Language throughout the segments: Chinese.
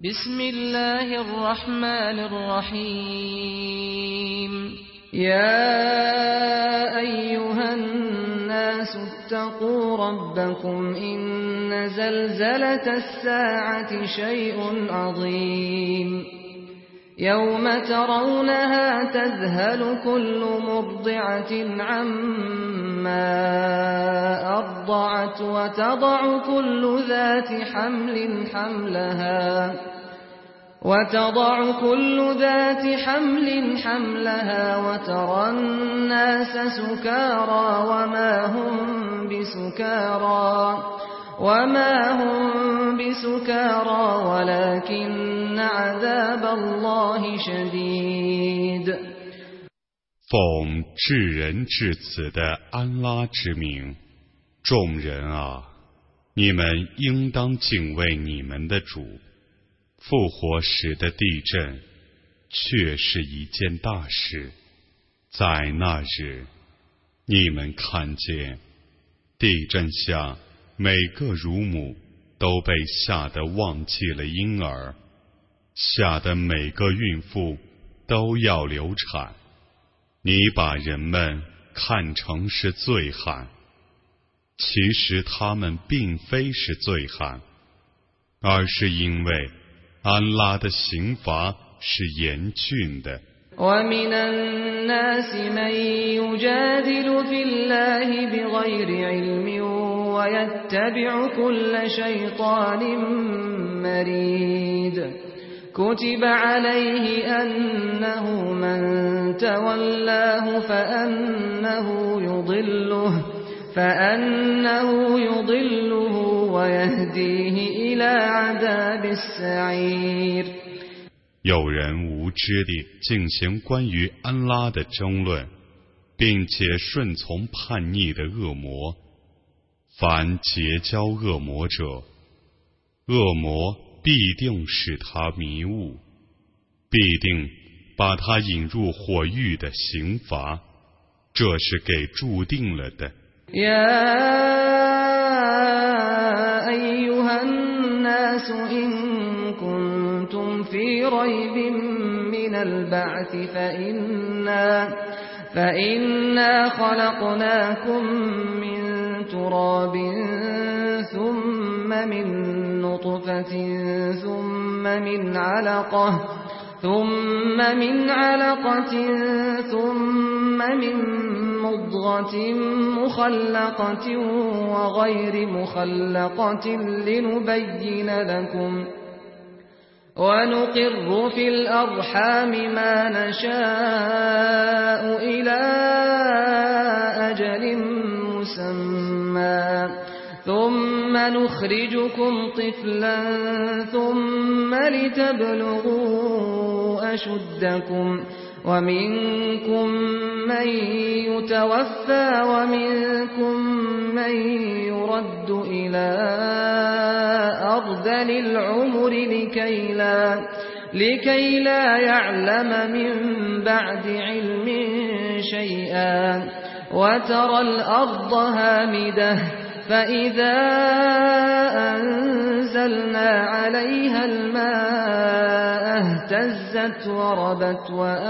بسم الله الرحمن الرحيم يا أيها الناس اتقوا ربكم إن زلزلة الساعة شيء عظيم يوم ترونها تذهل كل مرضعة عما أرضعت وتضع كل ذات حمل حملها وترى الناس سكارى وما هم بسكارى ولكن عذاب الله شديد 奉至仁至慈的安拉之名，众人啊，你们应当敬畏你们的主。复活时的地震却是一件大事，在那日，你们看见地震下每个乳母都被吓得忘记了婴儿，吓得每个孕妇都要流产。你把人们看成是醉汉，其实他们并非是醉汉，而是因为安拉的刑罚是严峻的。 ومن الناس من يجادل في الله بغير علم ويتبع كل شيطان مريد كتب عليه أنه من تولاه فأنه يضله ويهديه إلى عذاب السعير 有人无知地进行关于安拉的争论，并且顺从叛逆的恶魔。凡结交恶魔者，恶魔必定使他迷雾，必定把他引入火狱的刑罚，这是给注定了的。 يا أيها الناس إن كنتم في ريب من البعث فإنا خلقناكم من تراب ثم من نطفة ثم من علقة ثم من مضغة مخلقة وغير مخلقة لنبين لكم ونقر في الأرحام ما نشاء إلى أجل مسمى ثم نخرجكم طفلا ثم لتبلغوا أشدكم ومنكم من يتوفى ومنكم من يرد إلى أرذل العمر لكي لا يعلم من بعد علم شيئا وترى الأرض هامدة فإذا أنزلنا عليها الماء اهتزت وربت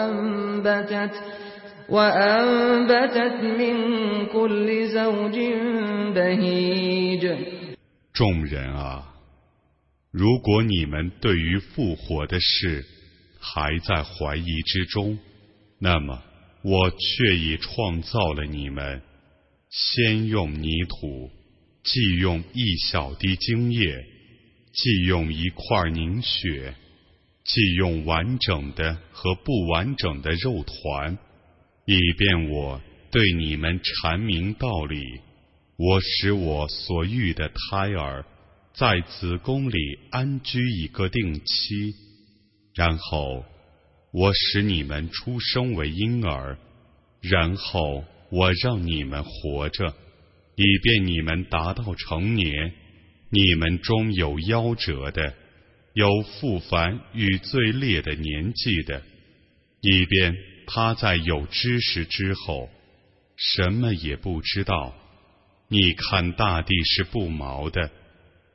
وأنبتت من كل زوج بهيج 众人啊，如果你们对于复活的事还在怀疑之中，那么我却已创造了你们，先用泥土，既用一小滴精液，既用一块凝血，既用完整的和不完整的肉团，以便我对你们阐明道理。我使我所育的胎儿在子宫里安居一个定期，然后我使你们出生为婴儿，然后我让你们活着，以便你们达到成年。你们中有夭折的，有复凡与最烈的年纪的，以便他在有知识之后什么也不知道。你看大地是不毛的，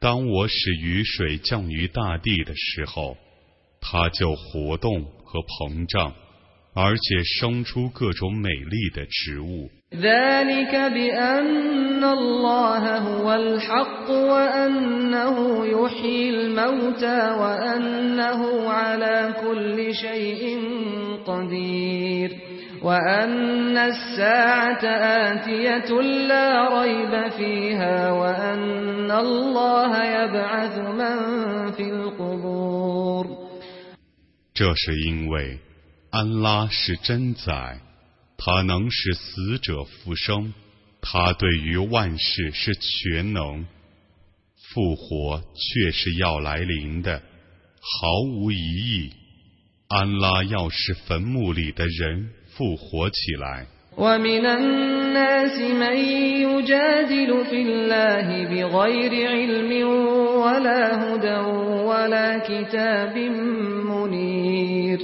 当我使雨水降于大地的时候，它就活动和膨胀，而且生出各种美丽的植物。 ذلك بأن الله هو الحق وأنه يحيي الموتى وأنه على كل شيء قدير وأن الساعة آتية لا ريب فيها وأن الله يبعث من في القبور 这是因为安拉是真宰，他能使死者复生，他对于万事是全能，复活却是要来临的，毫无疑义。安拉要使坟墓里的人复活起来。 ومن الناس من يجادل في الله بغير علم ولا هدى ولا كتاب منير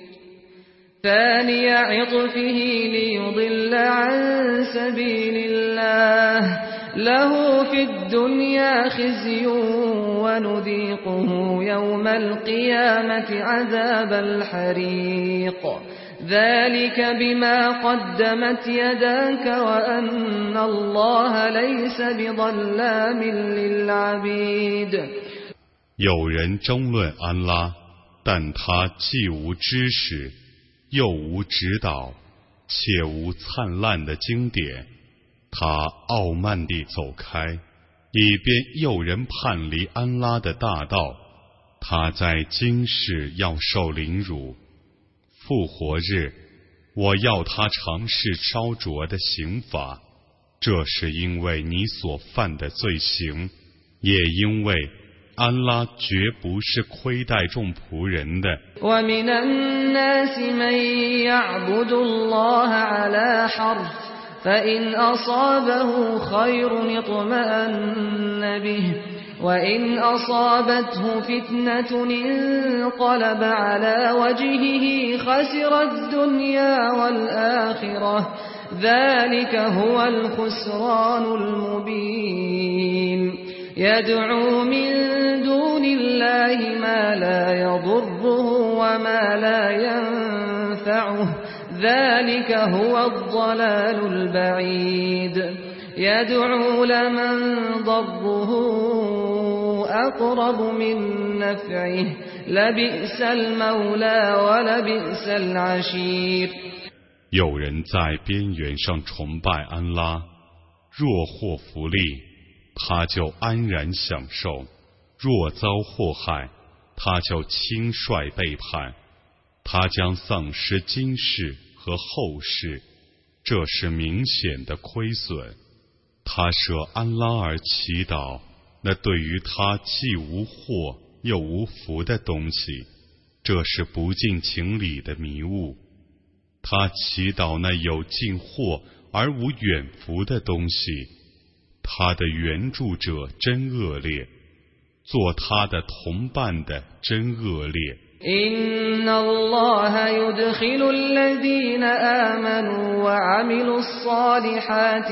ثاني عطفه ليضل عن سبيل الله له في الدنيا خزي ونذيقه يوم القيامة عذاب الحريق ذلك بما قدمت يداك وأن الله ليس بظلام للعبيد 有人争论安拉，但他既无知识，又无指导，且无灿烂的经典，他傲慢地走开，以便诱人叛离安拉的大道。他在今世要受凌辱，复活日，我要他尝试烧灼的刑罚，这是因为你所犯的罪行，也因为安拉绝不是亏待众仆人的。 ومن الناس من يعبد الله على حرف فإن أصابه خير اطمأن به وإن أصابته فتنة انقلب على وجهه خسر الدنيا والآخرة ذلك هو الخسران المبين يدعو من دون الله ما لا يضره وما لا ينفعه ذلك هو الضلال البعيد يدعو لمن ضره أقرب من نفعه لبئس المولى ولبئس العشير 有人在边缘上崇拜安拉，若获福利，他就安然享受；若遭祸害，他就轻率背叛。他将丧失今世和后世，这是明显的亏损。他舍安拉而祈祷，那对于他既无祸又无福的东西，这是不近情理的迷雾。他祈祷那有尽祸而无远福的东西，他的援助者真恶劣，做他的同伴的真恶劣。 إن الله يدخل الذين آمنوا وعملوا الصالحات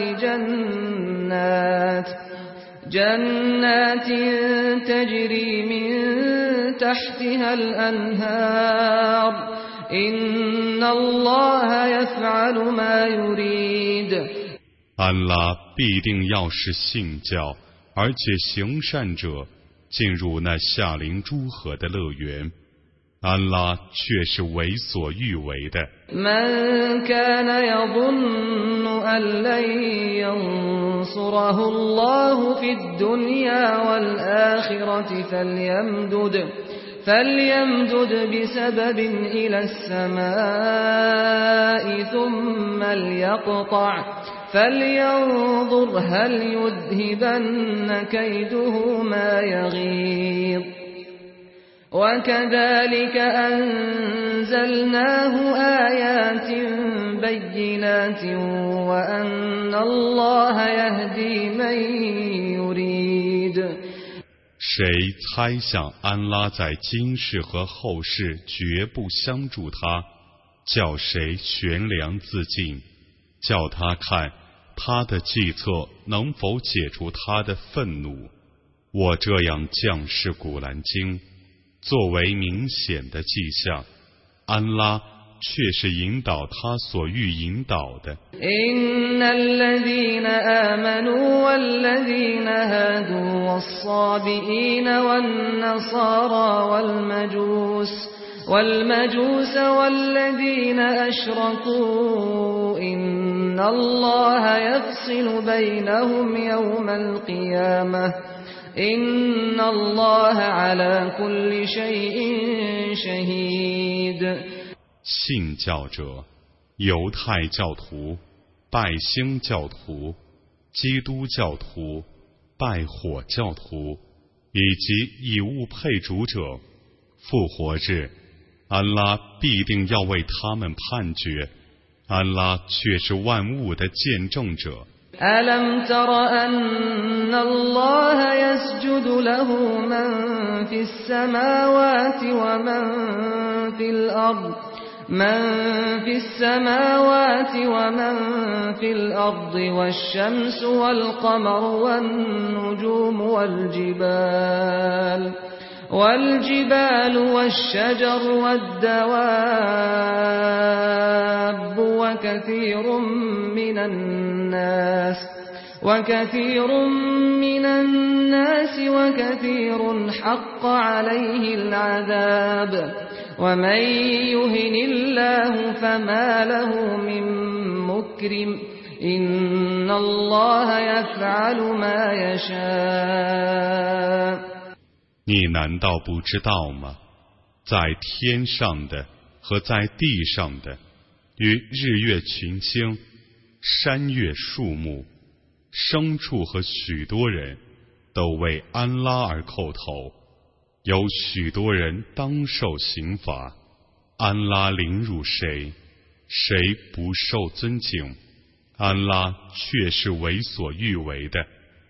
جنات تجري من تحتها الأنهار إن الله يفعل ما يريد 安拉必定要使信教而且行善者进入那下临诸河的乐园，安拉却是为所欲为的。 من كان يظن أن لن ينصره الله في الدنيا والآخرة فليمدد بسبب إلى السماء ثم ليقطع فلينظر هل يذهبن كيده ما يغيظ وكذلك أنزلناه آيات بينات وأن الله يهدي من يريد 谁猜想安拉在今世和后世绝不相助他，叫谁悬梁自尽，叫他看他的计策能否解除他的愤怒。 我这样降世古兰经，作为明显的迹象，安拉却是引导他所欲引导的。 إن الذين آمنوا والذين هادوا والصابئين والنصارى والمجوس والذين أشركوا إن الله يفصل بينهم يوم القيامة إن الله على كل شيء شهيد。 信教者、犹太教徒、拜星教徒、基督教徒、拜火教徒，以及以物配主者，复活日，安拉必定要为他们判决。安拉却是万物的见证者。 ألم تر أن الله يسجد له من في السماوات ومن في الأرض والشمس والقمر والنجوم والجبال والشجر والدواب وكثير من الناس وكثير حق عليه العذاب ومن يهن الله فما له من مكرم إن الله يفعل ما يشاء。 你难道不知道吗？在天上的和在地上的，与日月群星、山岳树木、牲畜和许多人，都为安拉而叩头。有许多人当受刑罚，安拉凌辱谁，谁不受尊敬，安拉却是为所欲为的。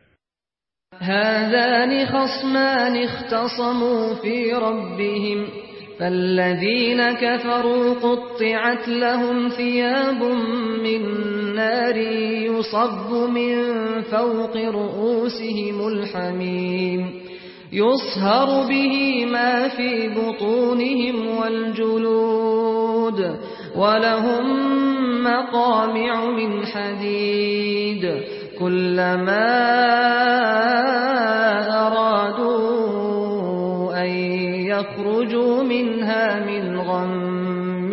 هذان خصمان اختصموا في ربهم فالذين كفروا قطعت لهم ثياب من نار يصب من فوق رؤوسهم الحميم يصهر به ما في بطونهم والجلود ولهم مقامع من حديد كلما أرادوا أن يخرجوا منها من غم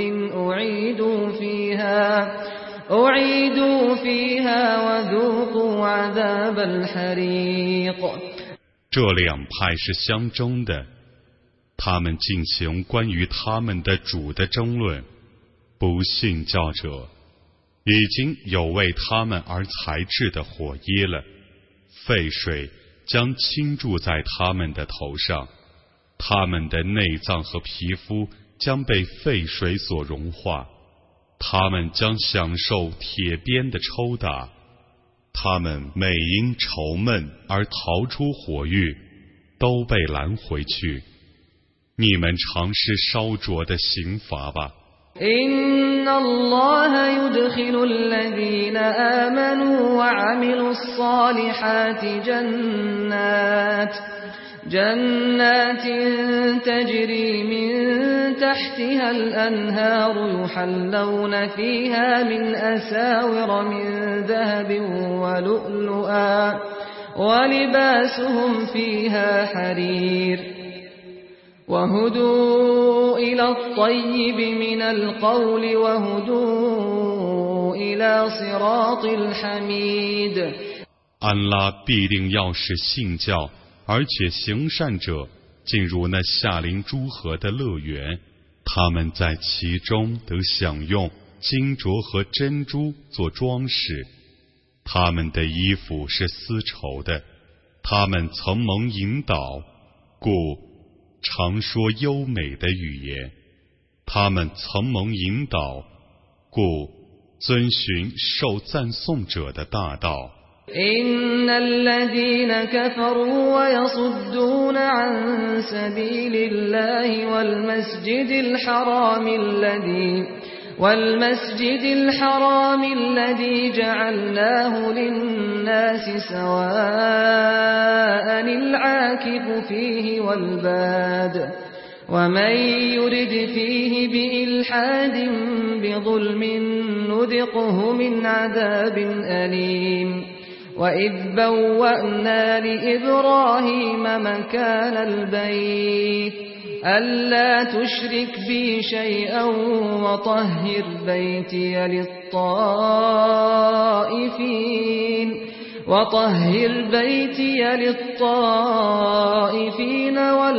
أعيدوا فيها وذوقوا عذاب الحريق。 这两派是相争的，他们进行关于他们的主的争论。不信教者已经有为他们而裁制的火耶了，沸水将倾注在他们的头上，他们的内脏和皮肤将被沸水所融化，他们将享受铁鞭的抽打，他们每因愁闷而逃出火狱，都被拦回去。你们尝试烧灼的刑罚吧。 إن الله يدخل الذين آمنوا وعملوا الصالحات جنات تجري من تحتها الأنهار يحلون فيها من أساور من ذهب ولؤلؤا ولباسهم فيها حرير وهدوا إلى الطيب من القول وهدوا إلى صراط الحميد。 安拉必定要使信教而且行善者进入那夏林诸河的乐园，他们在其中得享用金镯和珍珠做装饰，他们的衣服是丝绸的，他们曾蒙引导，故常说优美的语言，他们曾蒙引导，故遵循受赞颂者的大道。 إن الذين كفروا ويصدون عن سبيل الله والمسجد الحرام الذي جعلناه للناس سواء العاكف فيه والباد ومن يرد فيه بإلحاد بظلم نذقه من عذاب أليم وإذ بوأنا لإبراهيم مكان البيت ألا تشرك بي شيئا وطهر بيتي للطائفين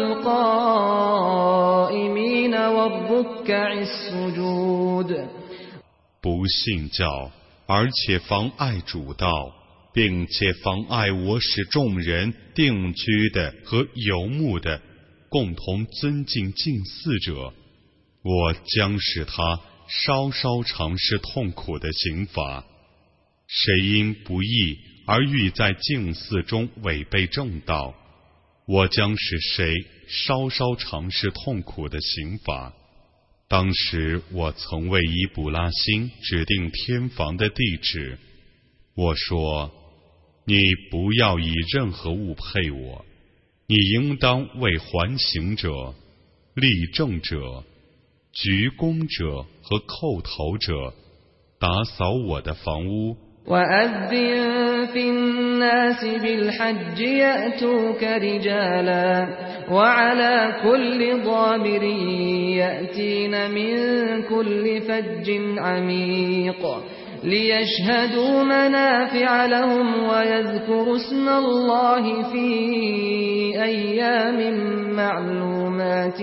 والقائمين والركع السجود 不信教，而且妨碍主道，并且妨碍我使众人定居的和游牧的共同尊敬近似者，我将使他稍稍尝试痛苦的刑罚。谁因不义而欲在近似中违背正道，我将使谁稍稍尝试痛苦的刑罚。当时我曾为伊卜拉欣指定天房的地址，我说：你不要以任何物配我，你应当为环行者、立正者、鞠躬者和叩头者打扫我的房屋。 وأذن في الناس بالحج يأتوك رجالا وعلى كل ضامر يأتين من كل فج عميق ليشهدوا منافع لهم ويذكروا اسم الله في أيام معلومات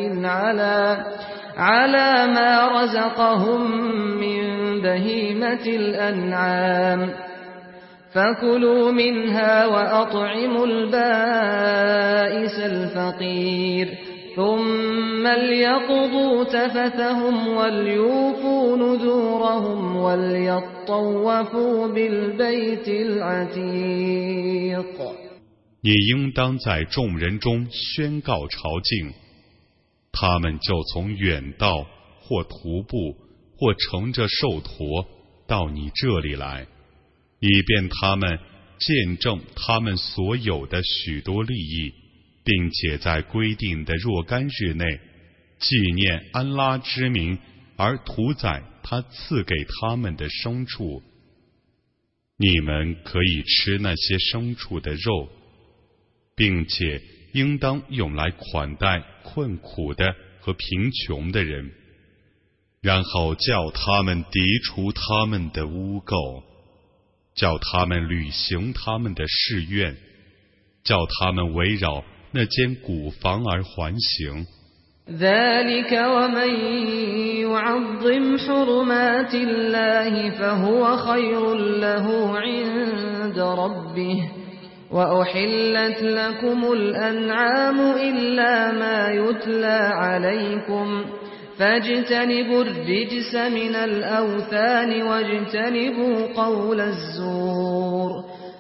على ما رزقهم من بهيمة الأنعام فكلوا منها وأطعموا البائس الفقير ثم ليقضوا تفثهم وليوفوا نذورهم وليطوفوا بالبيت العتيق 你应当在众人中宣告朝觐，他们就从远道或徒步或乘着兽驼到你这里来，以便他们见证他们所有的许多利益，并且在规定的若干日内纪念安拉之名而屠宰他赐给他们的牲畜。你们可以吃那些牲畜的肉，并且应当用来款待困苦的和贫穷的人，然后叫他们涤除他们的污垢，叫他们履行他们的誓愿，叫他们围绕那间古房而环行。 ذلك ومن يعظم حرمات الله فهو خير له عند ربه وأحلت لكم الأنعام إلا ما يتلى عليكم فاجتنبوا الرجس من الأوثان واجتنبوا قول الزور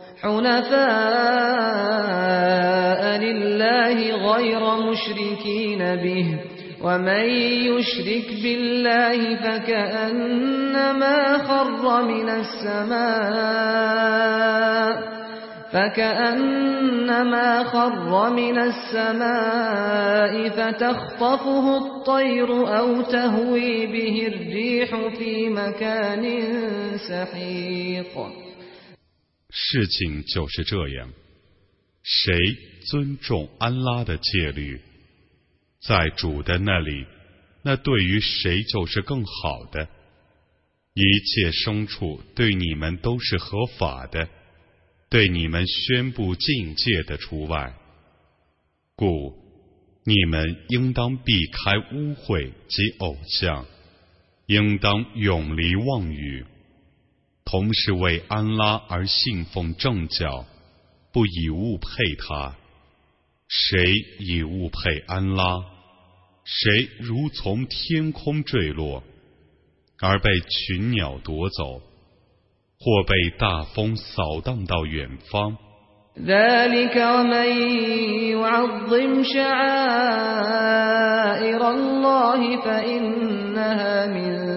حنفاء لله غير مشركين به ومن يشرك بالله فكأنما خر من السماء فتخطفه الطير أو تهوي به الريح في مكان سحيق 事情就是这样，谁尊重安拉的戒律，在主的那里，那对于谁就是更好的。一切牲畜对你们都是合法的，对你们宣布禁戒的除外，故你们应当避开污秽及偶像，应当永离妄语，同时为安拉而信奉正教，不以物配他。谁以物配安拉，谁如从天空坠落，而被群鸟夺走，或被大风扫荡到远方。 ذلك ومن يعظم شعائر الله فإنها من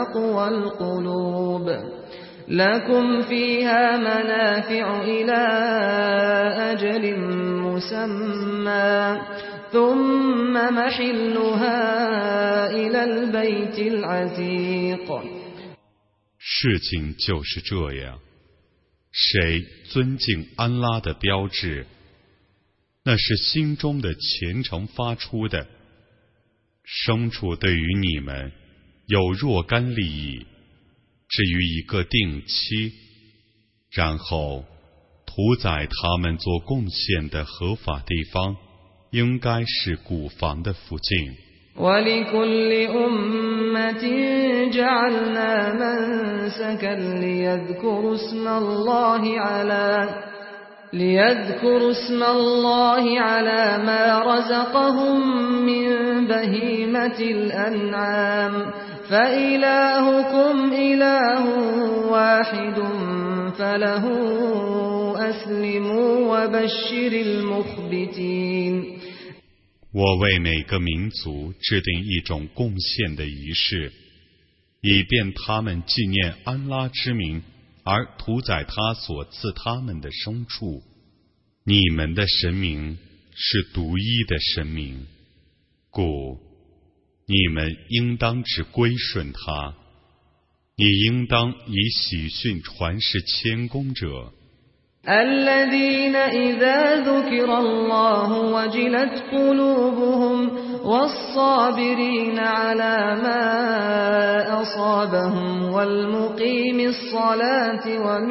وتقوى القلوب لكم فيها منافع إلى أجل مسمى ثم محلها إلى البيت العتيق 事情就是这样，谁尊敬安拉的标志，那是心中的虔诚发出的。牲畜对于你们有若干利益，至于一个定期，然后屠宰他们做贡献的合法地方，应该是古房的附近。 وَلِكُلِّ أُمَّةٍ جَعَلْنَا مَنسَكًا لِيَذْكُرُوا اسْمَ اللَّهِ عَلَى مَا رَزَقَهُم مِّن بَهِيمَةِ الْأَنْعَامِ فَإِلَٰهُكُمْ إِلَٰهٌ وَاحِدٌ فَلَهُ أَسْلِمُوا وَبَشِّرِ الْمُخْبِتِينَ 我为每个民族制定一种贡献的仪式，以便他们纪念安拉之名而屠宰他所赐他们的牲畜。你们的神明是独一的神明，故你们应当只归顺他。你应当以喜讯传示谦恭者。 الذين إذا ذكر الله وجلت قلوبهم والصابرين على ما أصابهم والمقيم الصلاة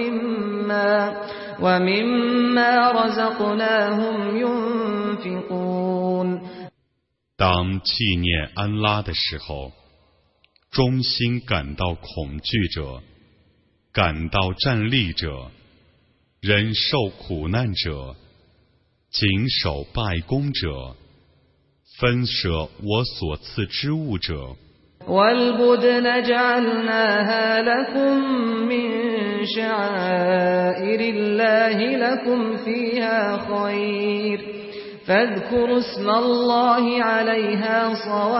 ومما رزقناهم ينفقون 当纪念安拉的时候，衷心感到恐惧者，感到站立者，忍受苦难者，谨守拜功者，分舍我所赐之物者。 وَالْبُدْنَ جَعَلْنَاهَا لَكُم مِّن شَعَائِرِ اللَّهِ لَكُمْ فِيهَا خَيْرٌ فَاذْكُرُوا اسْمَ اللَّهِ عَلَيْهَا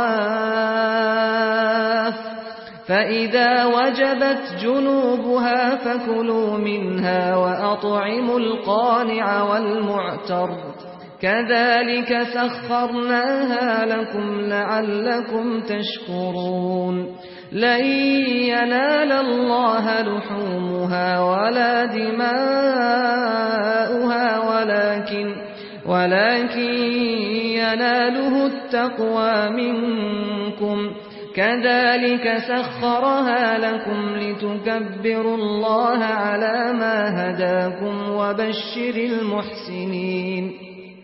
صَوَافَّ فَإِذَا وَجَبَتْ جُنُوبُهَا فَكُلُوا مِنْهَا وَأَطْعِمُوا الْقَانِعَ وَالْمُعْتَرَّ كَذَلِكَ سَخَّرْنَاهَا لَكُمْ لَعَلَّكُمْ تَشْكُرُونَ لَن يَنَالَ اللَّهَ لُحُومُهَا وَلَا دِمَاؤُهَا ولكن يناله التقوى منكم كذلك سخرها لكم لتكبروا الله على ما هداكم وبشر المحسنين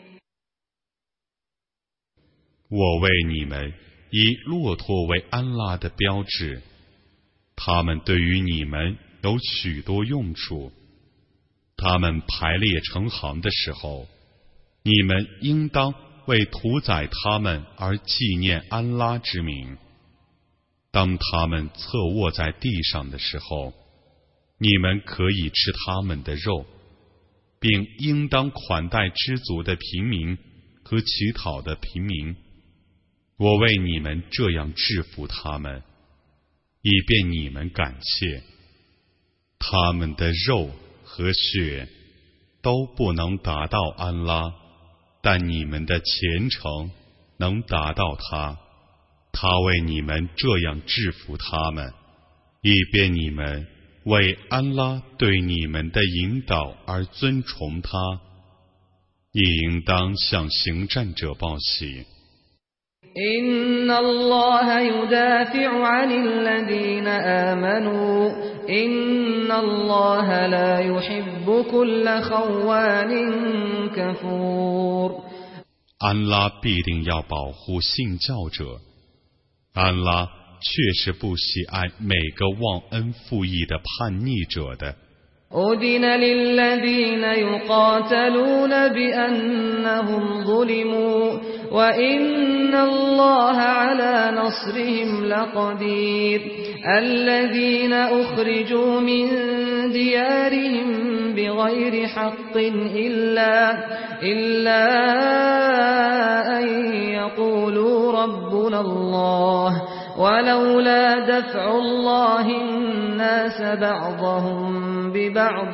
我为你们以骆驼为安拉的标志，他们对于你们有许多用处。他们排列成行的时候，你们应当为屠宰他们而纪念安拉之名。当他们侧卧在地上的时候，你们可以吃他们的肉，并应当款待知足的平民和乞讨的平民。我为你们这样制服他们，以便你们感谢。他们的肉和血都不能达到安拉，但你们的虔诚能达到他。他为你们这样制服他们，以便你们为安拉对你们的引导而尊崇他。也应当向行善者报喜。 إِنَّ اللَّهَ يُدَافِعُ عَنِ الَّذِينَ آمَنُوا إِنَّ اللَّهَ لَا يُحِبُّ كُلَّ خَوَّانٍ كَفُورٍ 安拉必定要保护信教者，安拉确实不喜爱每个忘恩负义的叛逆者的。 أُذِنَ لِلَّذِينَ يُقَاتَلُونَ بِأَنَّهُمْ ظُلِمُوا وَإِنَّ اللَّهَ عَلَى نَصْرِهِمْ لَقَدِيرٌ الَّذِينَ أُخْرِجُوا مِنْ دِيَارِهِمْ بِغَيْرِ حَقٍّ إِلَّا أَنْ يَقُولُوا رَبُّنَا اللَّهُ ولولا دفع الله الناس بعضهم ببعض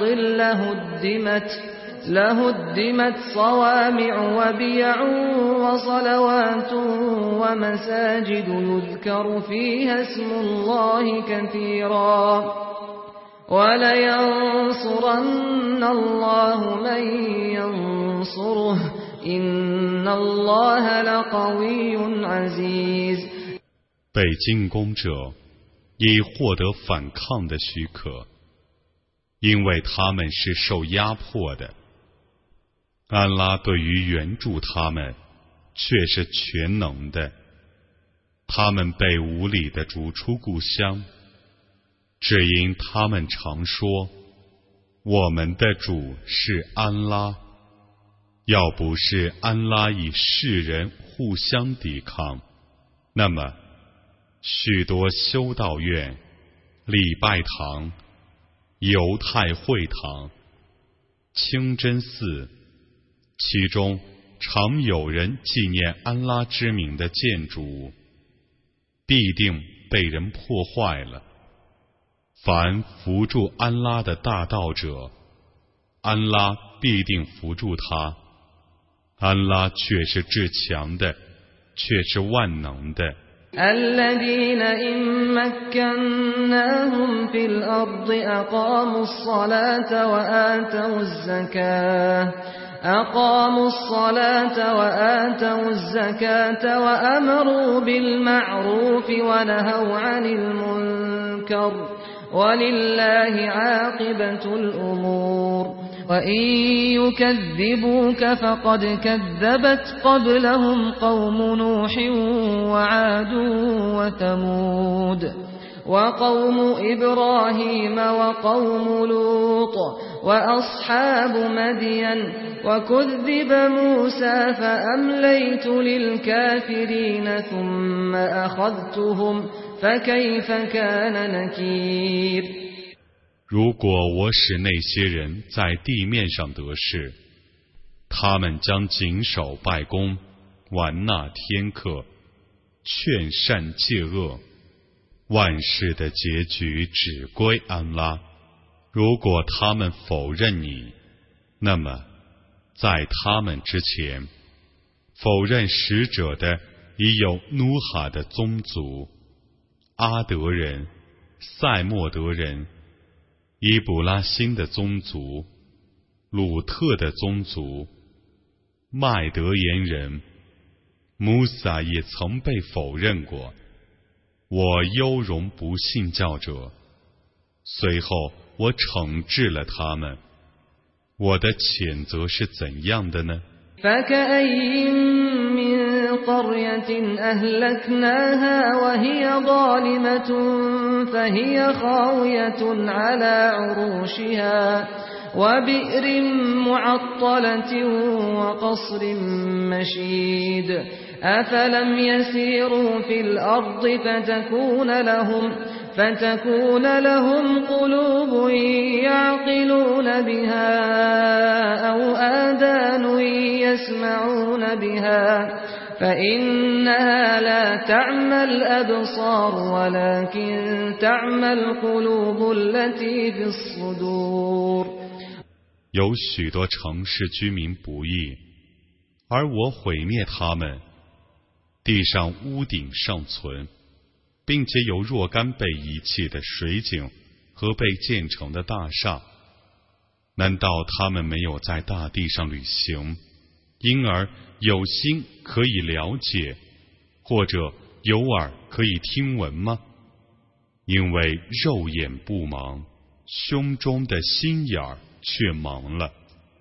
لهدمت صوامع وبيع وصلوات ومساجد يذكر فيها اسم الله كثيرا ولينصرن الله من ينصره إن الله لقوي عزيز。 被进攻者已获得反抗的许可，因为他们是受压迫的。安拉对于援助他们却是全能的。他们被无理地逐出故乡，只因他们常说我们的主是安拉，要不是安拉与世人互相抵抗，那么许多修道院、礼拜堂、犹太会堂、清真寺，其中常有人纪念安拉之名的建筑物，必定被人破坏了。凡扶助安拉的大道者，安拉必定扶助他。安拉却是至强的，却是万能的。 الذين إن مكناهم في الأرض أقاموا الصلاة وآتوا الزكاة وأمروا بالمعروف ونهوا عن المنكر ولله عاقبة الأمور وإن يكذبوك فقد كذبت قبلهم قوم نوح وعاد وثمود وقوم إبراهيم وقوم لوط وأصحاب مدين وكذب موسى فأمليت للكافرين ثم أخذتهم فكيف كان نكير。 如果我使那些人在地面上得势，他们将谨守拜功，完纳天课，劝善戒恶，万事的结局只归安拉。如果他们否认你，那么在他们之前，否认使者的已有努哈的宗族、阿德人、塞莫德人、伊卜拉欣的宗族、鲁特的宗族、麦德言人。穆萨也曾被否认过。我优容不信教者，随后我惩治了他们。我的谴责是怎样的呢？ قرية أهلكناها وهي ظالمة فهي خاوية على عروشها وبئر معطلة وقصر مشيد أفلم يسيروا في الأرض فتكون لهم قلوب يعقلون بها أو آذان يسمعون بها فإنها لا تعمى الأبصار ولكن تعمى القلوب التي في الصدور。 有许多城市居民不义，而我毁灭他们，地上屋顶尚存，并且有若干被遗弃的水井和被建成的大厦。难道他们没有在大地上旅行，因而有心可以了解，或者有耳可以听闻吗？因为肉眼不盲，胸中的心眼儿却盲了。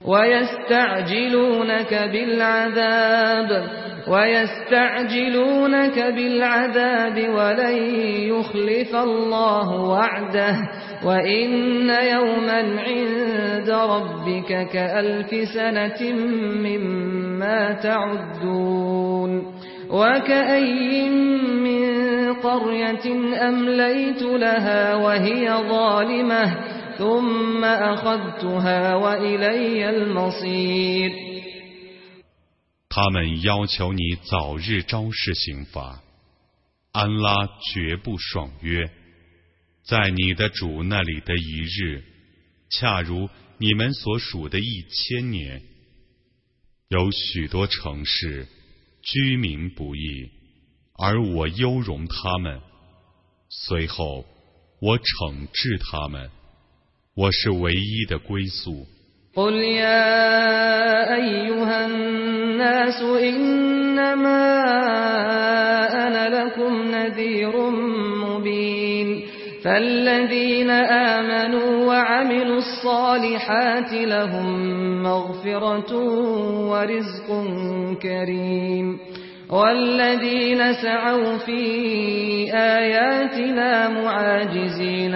ويستعجلونك بالعذاب ولن يخلف الله وعده وإن يوما عند ربك كألف سنة مما تعدون وكأي من قرية أمليت لها وهي ظالمة ثم أخذتها وإلي المصير。 他们要求你早日昭示刑罚， 安拉绝不爽约。在你的主那里的一日，恰如你们所属的1000年。有许多城市居民不义，而我优容他们，随后我惩治他们。我是唯一的归宿。 قل يا أيها الناس إنما أنا لكم نذير مبين فالذين آمنوا وعملوا الصالحات لهم مغفرة ورزق كريم والذين سعوا في آياتنا معاجزين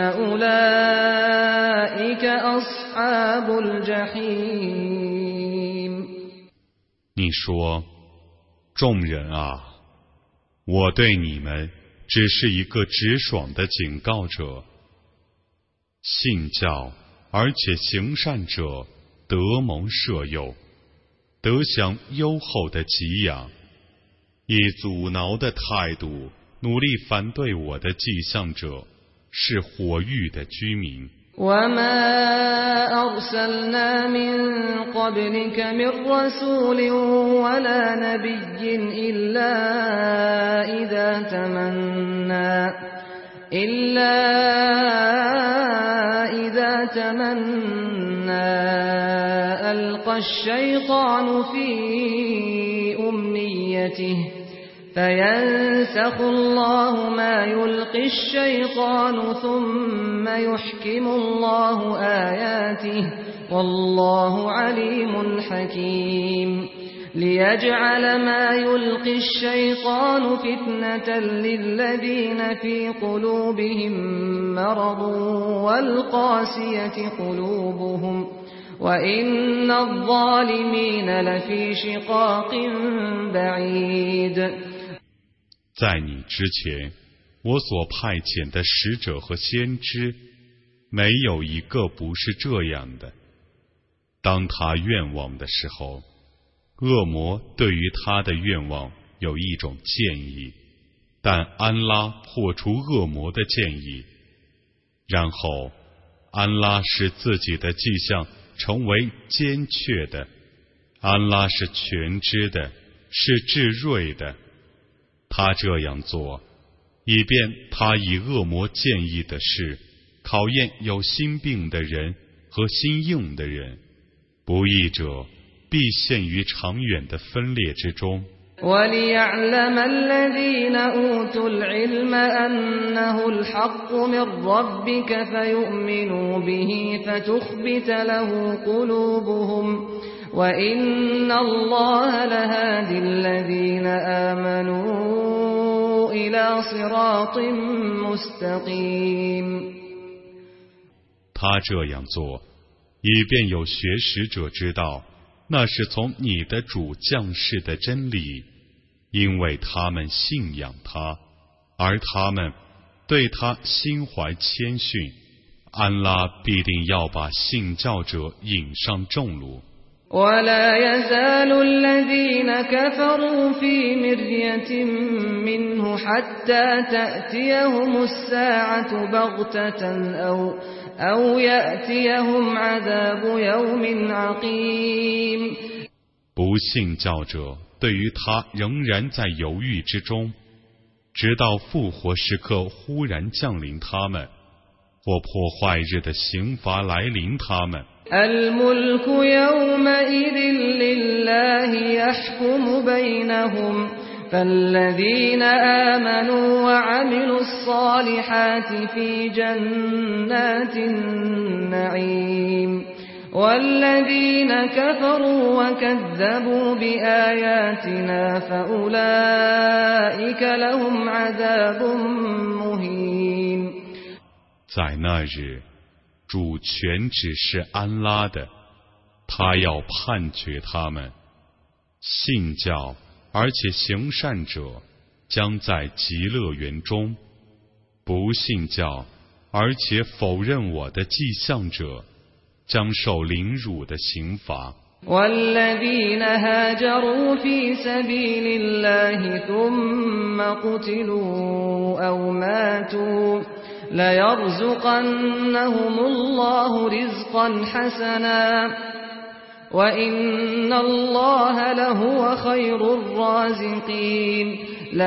أولئك أصحاب الجحيم。 你说，众人啊，我对你们只是一个直爽的警告者。信教而且行善者得蒙赦宥，得享优厚的给养。以阻挠的态度努力反对我的迹象者是火狱的居民。 وما أرسلنا من قبلك من رسول ولا نبي إلا إذا تمنى ألقى الشيطان في أمنيته فينسخ الله ما يلقي الشيطان ثم يحكم الله آياته والله عليم حكيم ليجعل ما يلقي الشيطان فتنة للذين في قلوبهم مرض والقاسية قلوبهم وإن الظالمين لفي شقاق بعيد。 在你之前，我所派遣的使者和先知，没有一个不是这样的。当他愿望的时候，恶魔对于他的愿望有一种建议，但安拉破除恶魔的建议，然后安拉使自己的迹象成为坚确的。安拉是全知的，是至睿的。他这样做，以便他以恶魔建议的事考验有心病的人和心硬的人。不义者必陷于长远的分裂之中。 وَلِيَعْلَمَ الَّذِينَ أُوتُوا الْعِلْمَ أَنَّهُ الْحَقُّ مِنْ رَبِّكَ فَيُؤْمِنُوا بِهِ فَتُخْبِتَ لَهُ قُلُوبُهُمْ وَإِنَّ اللَّهَ لَهَادِ الَّذِينَ آمَنُوا إِلَى صِرَاطٍ مُسْتَقِيمٍ。 他这样做，以便有学识者知道那是从你的主降世的真理，因为他们信仰他，而他们对他心怀谦逊。安拉必定要把信教者引上正路。 ولا يزال الذين كفروا في مرية منه حتى تأتيهم الساعة بغتة أو يأتيهم عذاب يوم عقيم。 不信教者对于他仍然在犹豫之中，直到复活时刻忽然降临他们，或破坏日的刑罚来临他们。 الملك يومئذ لله يحكم بينهم فالذين آمنوا وعملوا الصالحات في جنات النعيم والذين كفروا وكذبوا بآياتنا فأولئك لهم عذاب مهين。 在那日，主权只是安拉的，他要判决他们。信教而且行善者将在极乐园中，不信教而且否认我的迹象者将受凌辱的刑罚。 والذين هاجروا في سبيل الله ثم قتلوا أو ماتوا ليرزقنهم الله رزقا حسنا وإن الله لهو خير الرازقين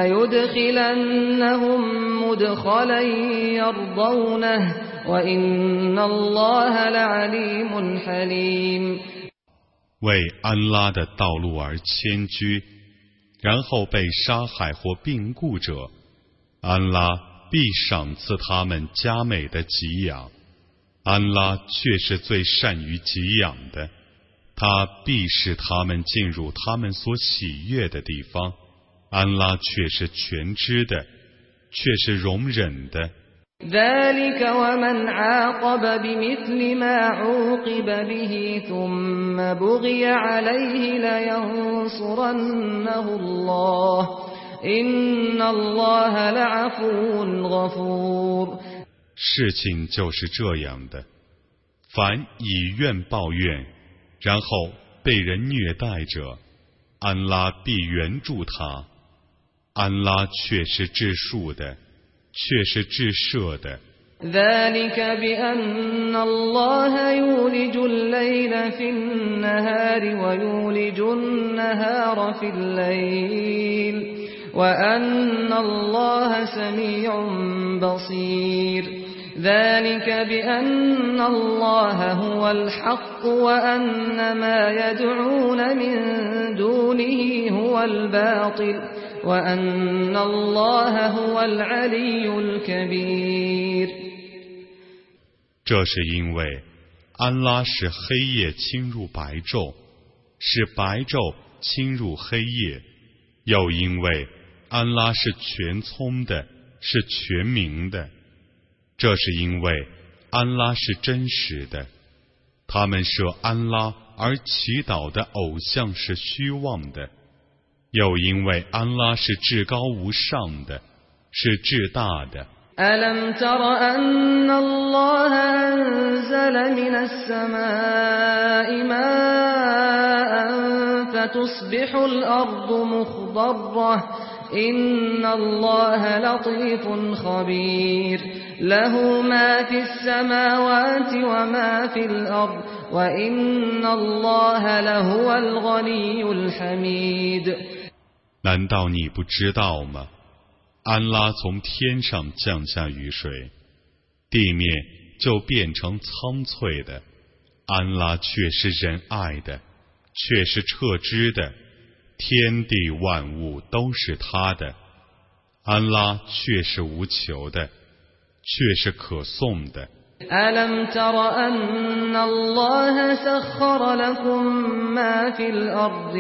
ليدخلنهم مدخلا يرضونه وإن الله لعليم حليم 为安拉的道路而迁居，然后被杀害或病故者，安拉必赏赐他们佳美的给养。安拉却是最善于给养的，他必使他们进入他们所喜悦的地方。安拉却是全知的，却是容忍的。 ذلك ومن عاقب بمثل ما عوقب به ثم بغي عليه لينصرنه الله إن الله لعفو غفور。 事情就是这样的，凡以怨报怨，然后被人虐待者，安拉必援助他。安拉却是至恕的，却是至赦的。 ذلك بأن الله يولج الليل في النهار ويولج النهار في الليل وأن الله سميع بصير ذلك بأن الله هو الحق وأن ما يدعون من دونه هو الباطل وأن الله هو العلي الكبير。 这是因为安拉使黑夜侵入白昼，使白昼侵入黑夜，又因为安拉是全聪的，是全明的。这是因为安拉是真实的，他们设安拉而祈祷的偶像是虚妄的，又因为安拉是至高无上的，是至大的。 ألم تر أن الله أنزل من السماء ماء فتصبح الأرض مخضرة إن الله لطيف خبير له ما في السماوات وما في الأرض وإن الله لهو الغني الحميد。 难道你不知道吗？安拉从天上降下雨水，地面就变成苍翠的。安拉却是仁爱的，却是彻知的。天地万物都是他的，安拉却是无求的，却是可颂的。 ألم تر أن الله سخر لكم ما في الأرض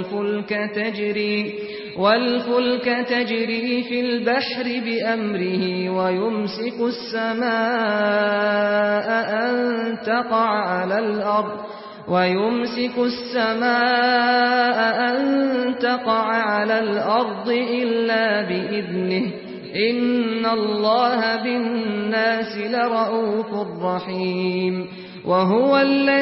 والفلك تجري في البحر بأمره ويمسك السماء أن تقع على الأرض إلا بإذنه إن الله بالناس لرؤوف رحيم وهو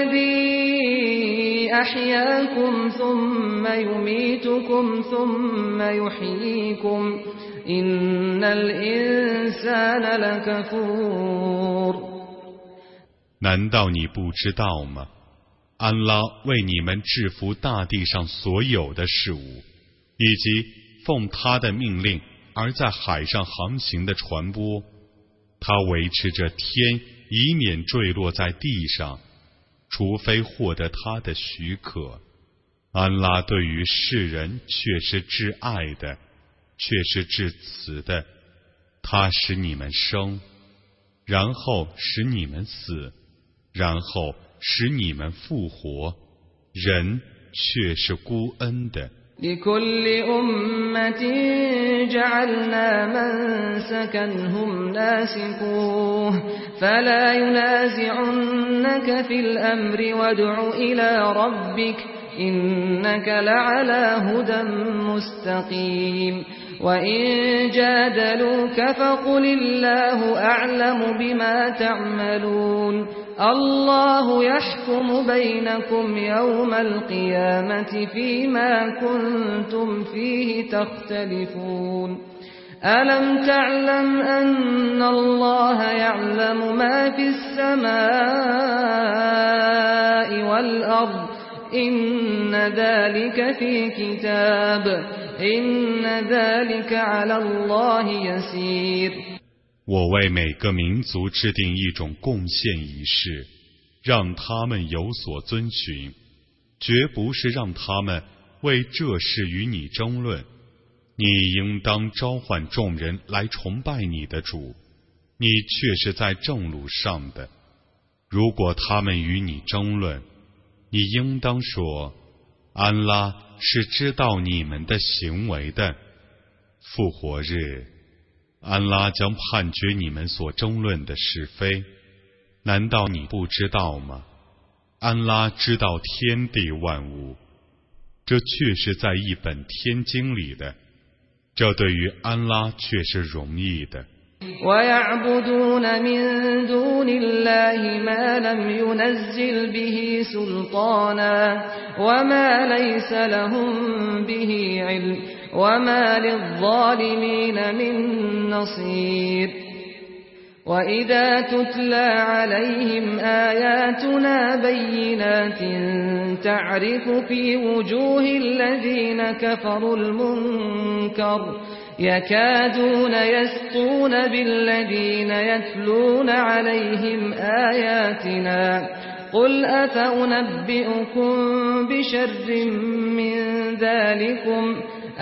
الذي أحياكم ثم يميتكم ثم يحييكم إن الإنسان لكفور。 难道你不知道吗？安拉为你们制服大地上所有的事物，以及奉他的命令而在海上航行的船舶，他维持着天，以免坠落在地上，除非获得他的许可。安拉对于世人却是至爱的，却是至慈的。他使你们生，然后使你们死，然后使你们复活，人却是孤恩的。 لكل أمة جعلنا منسكا هم ناسكوه فلا ينازعنك في الأمر وادع إلى ربك إنك لعلى هدى مستقيم وإن جادلوك فقل الله أعلم بما تعملون الله يحكم بينكم يوم القيامة فيما كنتم فيه تختلفون ألم تعلم أن الله يعلم ما في السماء والأرض إن ذلك في كتاب إن ذلك على الله يسير 我为每个民族制定一种贡献仪式，让他们有所遵循，绝不是让他们为这事与你争论。你应当召唤众人来崇拜你的主，你却是在正路上的。如果他们与你争论，你应当说，安拉是知道你们的行为的。复活日，安拉将判决你们所争论的是非，难道你不知道吗？安拉知道天地万物，这却是在一本天经里的，这对于安拉却是容易的。 ويعبدون من دون الله ما لم ينزل به سلطانا وما ليس لهم به علم وما للظالمين من نصير وإذا تتلى عليهم آياتنا بينات تعرف في وجوه الذين كفروا المنكر يكادون يسطون بالذين يتلون عليهم آياتنا قل أفأنبئكم بشر من ذلكم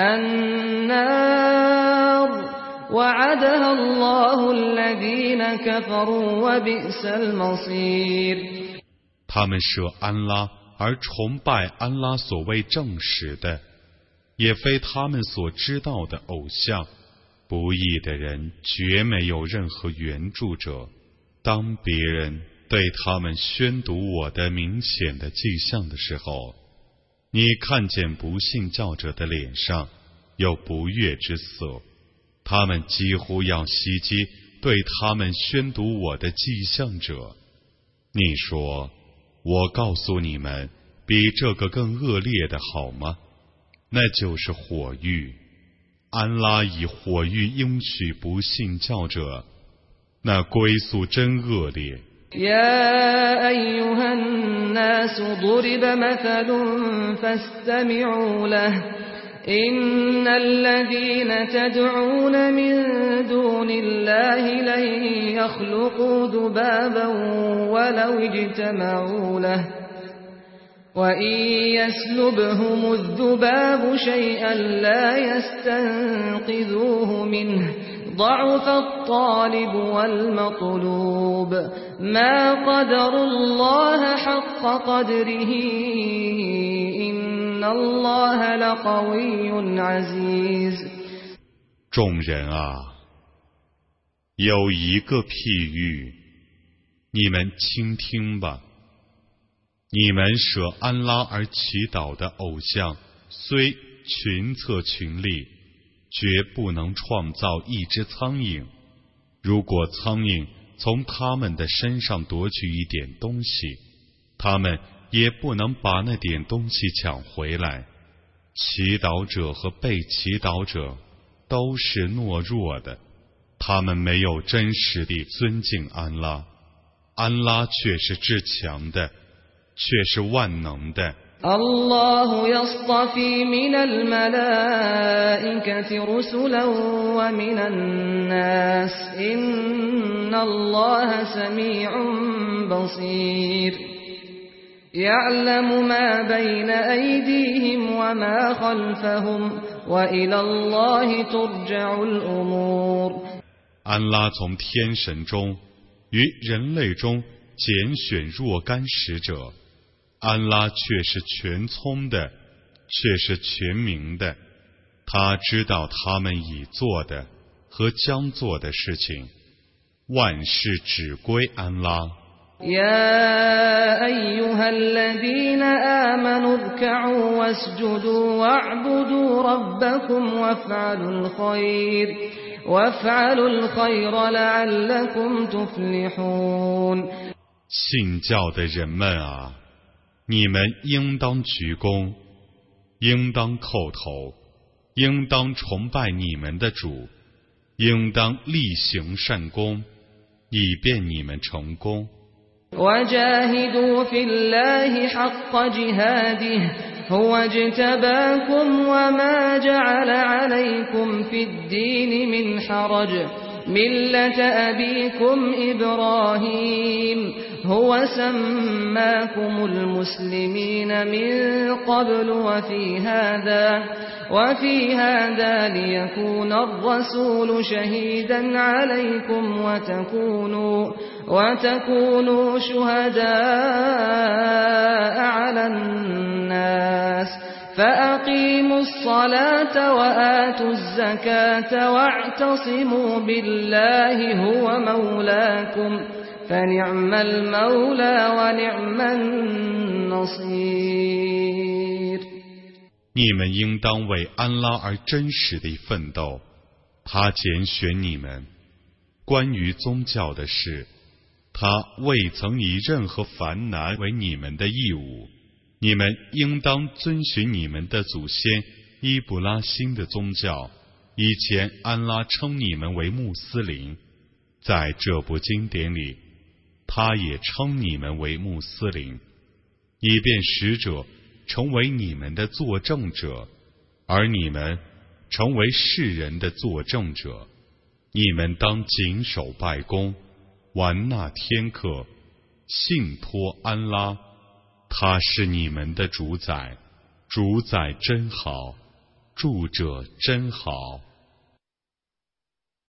النار وعدها الله الذين كفروا وبئس المصير 他们舍安拉而崇拜安拉所谓正实的，也非他们所知道的偶像。不义的人绝没有任何援助者。当别人对他们宣读我的明显的迹象的时候，你看见不信教者的脸上有不悦之色，他们几乎要袭击对他们宣读我的迹象者。你说，我告诉你们比这个更恶劣的好吗？那就是火狱。安拉以火狱应许不信教者，那归宿真恶劣。 يا أيها الناس ضرب مثل فاستمعوا له إن الذين تدعون من دون الله لن يخلقوا ذبابا ولو اجتمعوا له وإن يسلبهم الذباب شيئا لا يستنقذوه منه ضعف الطالب والمطلوب ما قدروا الله حق قدره إن الله لقوي عزيز 众人啊，有一个譬喻，你们倾听吧。你们舍安拉而祈祷的偶像，虽群策群力，绝不能创造一只苍蝇。如果苍蝇从他们的身上夺取一点东西，他们也不能把那点东西抢回来。祈祷者和被祈祷者都是懦弱的，他们没有真实地尊敬安拉，安拉却是至强的，却是万能的。 الله يصطفي من الملائكة رسلا ومن الناس إن الله سميع بصير يعلم ما بين أيديهم وما خلفهم وإلى الله ترجع الأمور 安拉从天神中与人类中拣选若干使者，安拉却是全聪的，却是全明的，他知道他们已做的和将做的事情，万事只归安拉。 يا أيها الذين آمنوا اركعوا واسجدوا واعبدوا ربكم وافعلوا الخير لعلكم تفلحون 信教的人们啊，你们应当鞠躬，应当叩头，应当崇拜你们的主，应当力行善功，以便你们成功。 وجاهدوا في الله حق جهاده هو اجتباكم وما جعل عليكم في الدين من حرج ملة أبيكم إبراهيم هو سماكم المسلمين من قبل وفي هذا ليكون الرسول شهيدا عليكم وتكونوا شهداء على الناس فأقيموا الصلاة وآتوا الزكاة واعتصموا بالله هو مولاكم فنعم المولى ونعم النصير。 你们应当为安拉而真实地奋斗，他拣选你们。关于宗教的事，他未曾以任何烦难为你们的义务。你们应当遵循你们的祖先伊布拉欣的宗教。以前安拉称你们为穆斯林，在这部经典里，他也称你们为穆斯林，以便使者成为你们的作证者，而你们成为世人的作证者。你们当谨守拜功，玩纳天课，信托安拉，他是你们的主宰，主宰真好，住者真好。